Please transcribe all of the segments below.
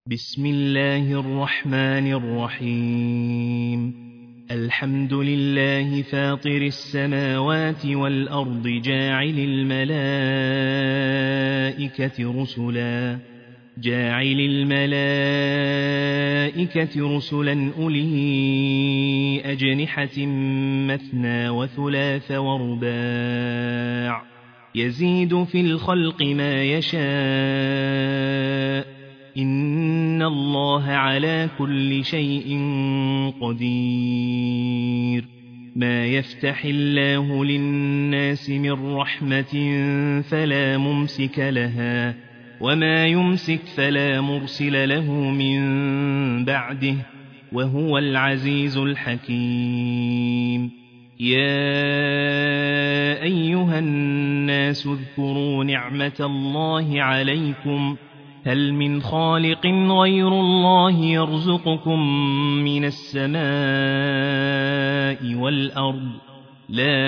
بسم الله الرحمن الرحيم الحمد لله فاطر السماوات والأرض جاعل الملائكة رسلا أولي أجنحة مثنى وثلاث ورباع يزيد في الخلق ما يشاء إن الله على كل شيء قدير ما يفتح الله للناس من رحمة فلا ممسك لها وما يمسك فلا مرسل له من بعده وهو العزيز الحكيم يا أيها الناس اذكروا نعمة الله عليكم هل من خالق غير الله يرزقكم من السماء والأرض لا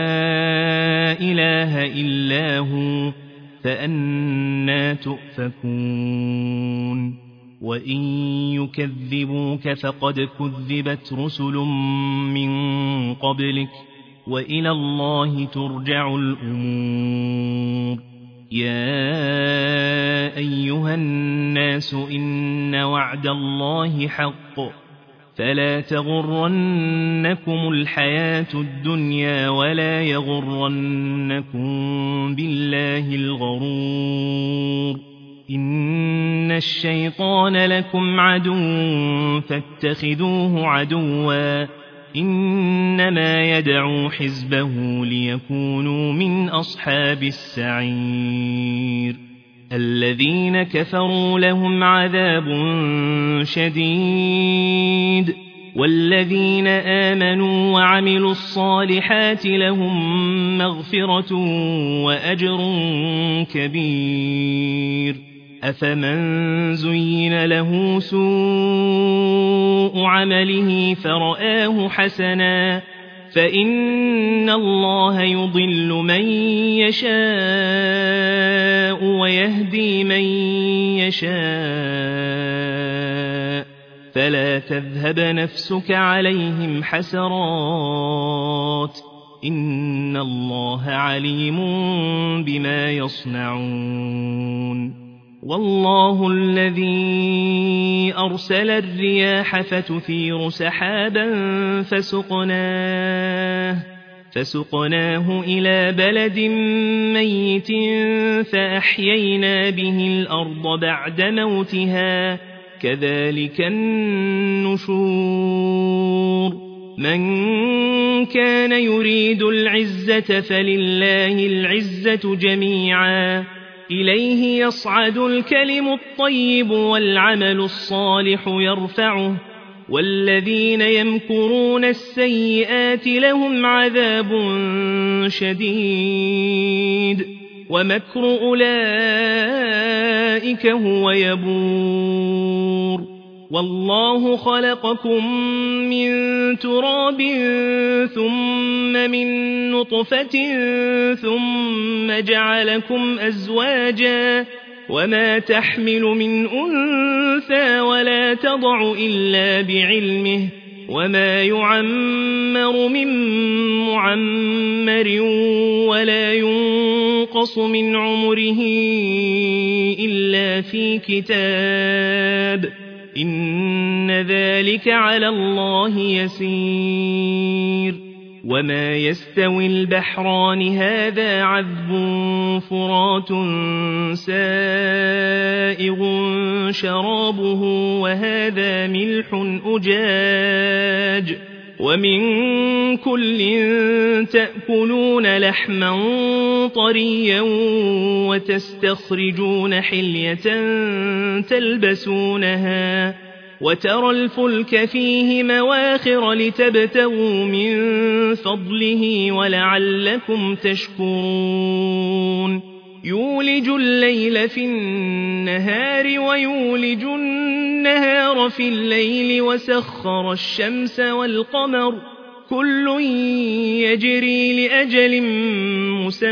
إله إلا هو فأنى تؤفكون وإن يكذبوك فقد كذبت رسل من قبلك وإلى الله ترجع الأمور يا أيها الناس إن وعد الله حق فلا تغرنكم الحياة الدنيا ولا يغرنكم بالله الغرور إن الشيطان لكم عدو فاتخذوه عدوا إنما يدعو حزبه ليكونوا من أصحاب السعير الذين كفروا لهم عذاب شديد والذين آمنوا وعملوا الصالحات لهم مغفرة وأجر كبير أفمن زين له سوء عمله فرآه حسنا فإن الله يضل من يشاء ويهدي من يشاء فلا تذهب نفسك عليهم حسرات إن الله عليم بما يصنعون والله الذي أرسل الرياح فتثير سحابا فسقناه إلى بلد ميت فأحيينا به الأرض بعد موتها كذلك النشور من كان يريد العزة فلله العزة جميعا إليه يصعد الكلم الطيب والعمل الصالح يرفعه والذين يمكرون السيئات لهم عذاب شديد ومكر أولئك هو يبور والله خلقكم من تراب ثم من نطفة ثم جعلكم أزواجا وما تحمل من أنثى ولا تضع إلا بعلمه وما يعمر من معمر ولا ينقص من عمره إلا في كتاب إن ذلك على الله يسير وما يستوي البحران هذا عذب فرات سائغ شرابه وهذا ملح أجاج ومن كل تأكلون لحما طريا وتستخرجون حلية تلبسونها وترى الفلك فيه مواخر لتبتغوا من فضله ولعلكم تشكرون يولج الليل في النهار ويولج النهار في الليل وسخر الشمس والقمر كل يجري لأجل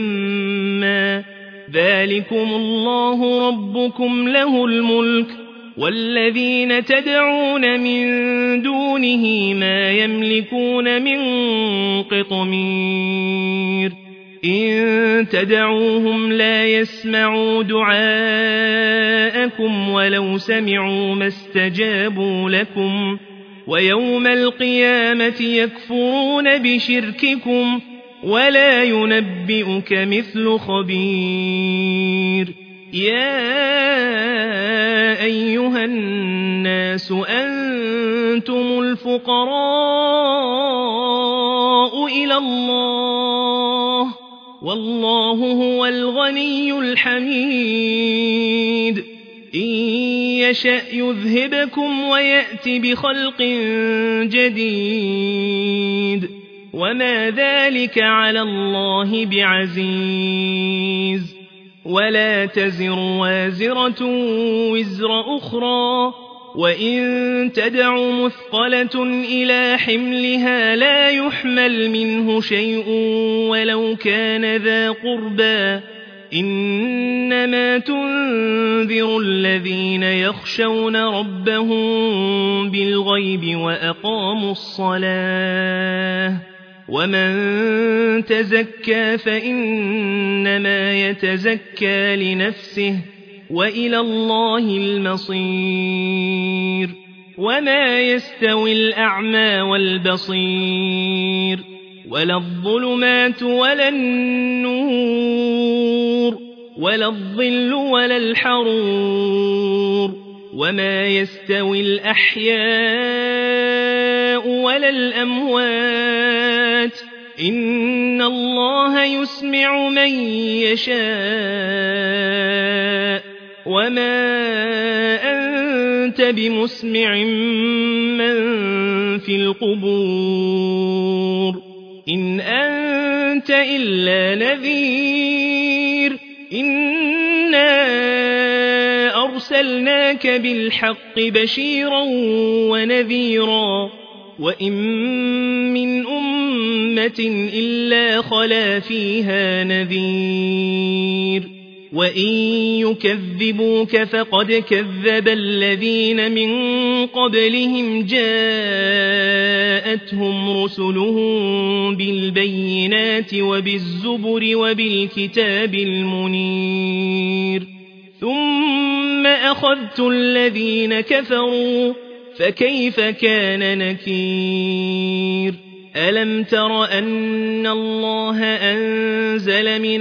مسمى ذلكم الله ربكم له الملك والذين تدعون من دونه ما يملكون من قطمير إن تدعوهم لا يسمعوا دعاءكم ولو سمعوا ما استجابوا لكم ويوم القيامة يكفرون بشرككم ولا ينبئك مثل خبير يا أيها الناس أنتم الفقراء إلى الله والله هو الغني الحميد إن يشأ يذهبكم ويأت بخلق جديد وما ذلك على الله بعزيز ولا تزر وازرة وزر أخرى وإن تدع مثقلة إلى حملها لا يحمل منه شيء ولو كان ذا قربى إنما تنذر الذين يخشون ربهم بالغيب وأقاموا الصلاة ومن تزكى فإنما يتزكى لنفسه وإلى الله المصير وما يستوي الأعمى والبصير ولا الظلمات ولا النور ولا الظل ولا الحرور وما يستوي الأحياء ولا الأموات إن الله يسمع من يشاء وما أنت بمسمع من في القبور إن أنت إلا نذير إنا أرسلناك بالحق بشيرا ونذيرا وإن من أمة إلا خلا فيها نذير وإن يكذبوك فقد كذب الذين من قبلهم جاءتهم رسلهم بالبينات وبالزبر وبالكتاب المنير ثم أخذت الذين كفروا فكيف كان نكير ألم تر أن الله أنزل من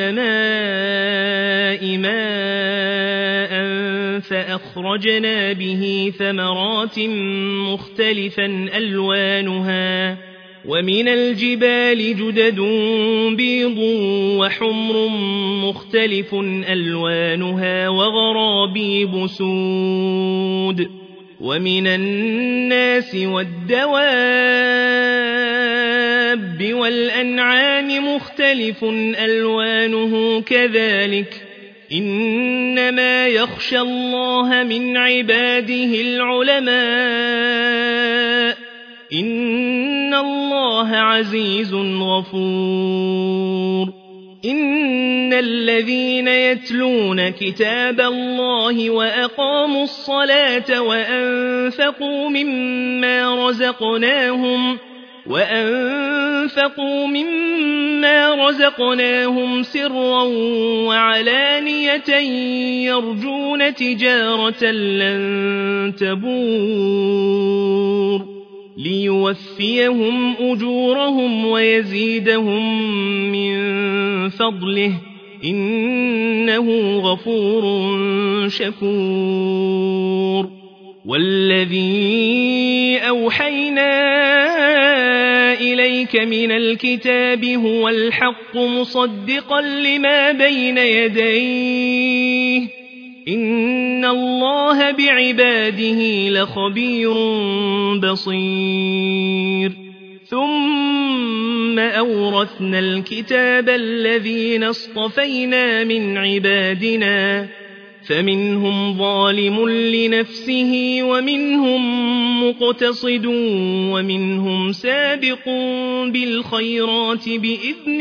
السماء ماء فأخرجنا به ثمرات مختلفا ألوانها ومن الجبال جدد بيض وحمر مختلف ألوانها وغرابيب سود ومن الناس والدواب والأنعام مختلف ألوانه كذلك إنما يخشى الله من عباده العلماء إن الله عزيز غفور إن الذين يتلون كتاب الله وأقاموا الصلاة وأنفقوا مما رزقناهم سرا وعلانية يرجون تجارة لن تبور ليوفيهم أجورهم ويزيدهم من فضله إنه غفور شكور والذي أوحينا إليك من الكتاب هو الحق مصدقا لما بين يديه إن الله بعباده لخبير بصير ثم أورثنا الكتاب الذين اصطفينا من عبادنا فمنهم ظالم لنفسه ومنهم مقتصد ومنهم سابق بالخيرات بإذن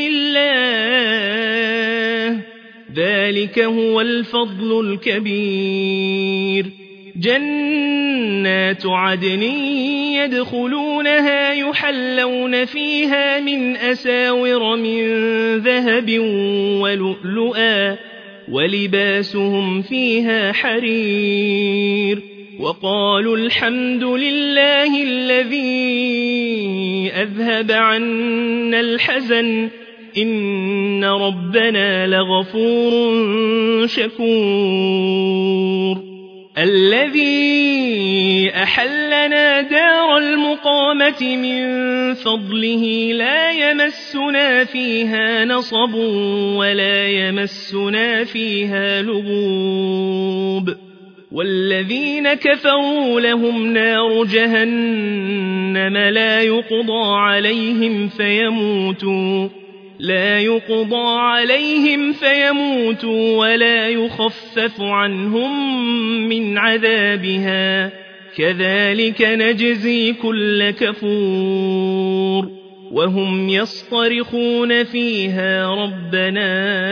الله ذلك هو الفضل الكبير جنات عدن يدخلونها يحلون فيها من أساور من ذهب ولؤلؤا ولباسهم فيها حرير وقالوا الحمد لله الذي أذهب عنا الحزن إن ربنا لغفور شكور الذي أحلنا دار المقامة من فضله لا يمسنا فيها نصب ولا يمسنا فيها لغوب والذين كفروا لهم نار جهنم لا يقضى عليهم فيموتوا ولا يخفف عنهم من عذابها كذلك نجزي كل كفور وهم يصطرخون فيها ربنا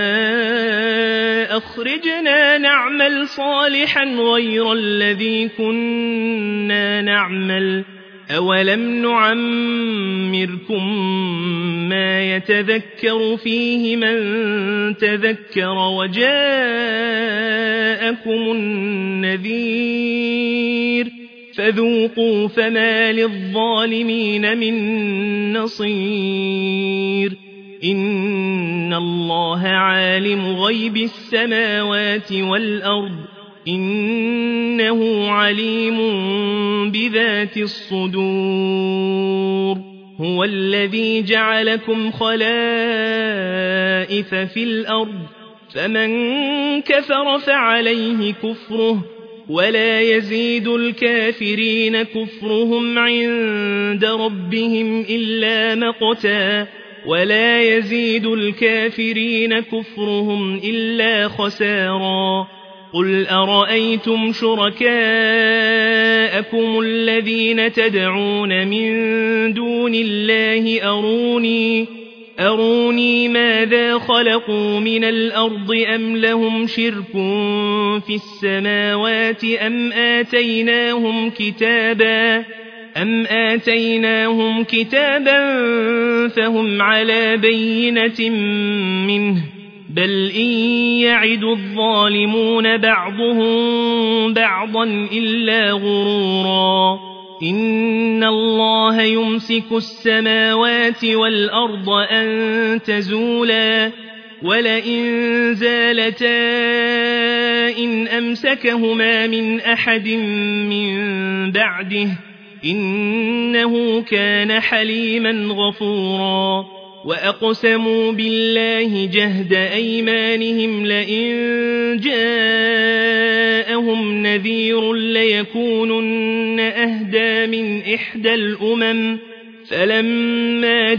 أخرجنا نعمل صالحا غير الذي كنا نعمل أولم نعمركم ما يتذكر فيه من تذكر وجاءكم النذير فذوقوا فما للظالمين من نصير إن الله عالم غيب السماوات والأرض إنه عليم بذات الصدور هو الذي جعلكم خلائف في الأرض فمن كفر فعليه كفره ولا يزيد الكافرين كفرهم عند ربهم إلا مقتا ولا يزيد الكافرين كفرهم إلا خسارا قل أرأيتم شركاءكم الذين تدعون من دون الله أروني ماذا خلقوا من الأرض أم لهم شرك في السماوات أم آتيناهم كتابا فهم على بينة منه بل إن يعد الظالمون بعضهم بعضا إلا غرورا إن الله يمسك السماوات والأرض أن تزولا ولئن زالتا إن أمسكهما من أحد من بعده إنه كان حليما غفورا وأقسموا بالله جهد أيمانهم لئن جاءهم نذير ليكونن أهدى من إحدى الأمم فلما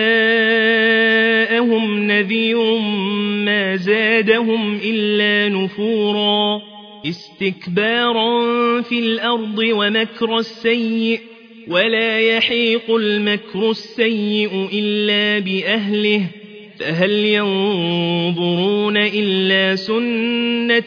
جاءهم نذير ما زادهم إلا نفورا استكبارا في الأرض ومكر السيء ولا يحيق المكر السيء إلا بأهله فهل ينظرون إلا سنة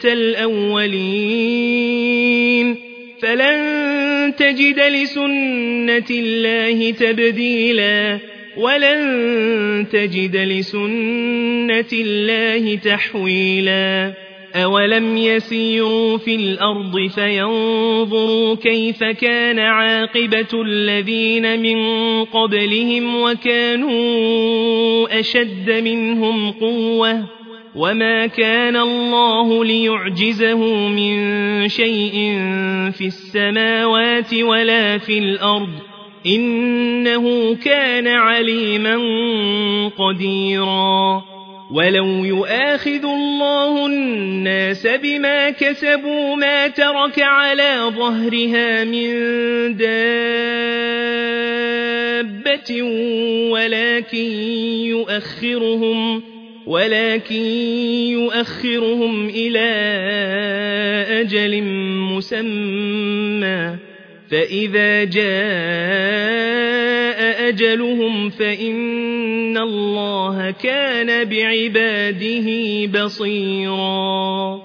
الأولين فلن تجد لسنة الله تبديلا ولن تجد لسنة الله تحويلا أولم يسيروا في الأرض فينظروا كيف كان عاقبة الذين من قبلهم وكانوا أشد منهم قوة وما كان الله ليعجزه من شيء في السماوات ولا في الأرض إنه كان عليما قديرا ولو يؤاخذ الله الناس بما كسبوا ما ترك على ظهرها من دابة ولكن يؤخرهم إلى أجل مسمى فإذا جاء أجلهم فإن الله كان بعباده بصيرا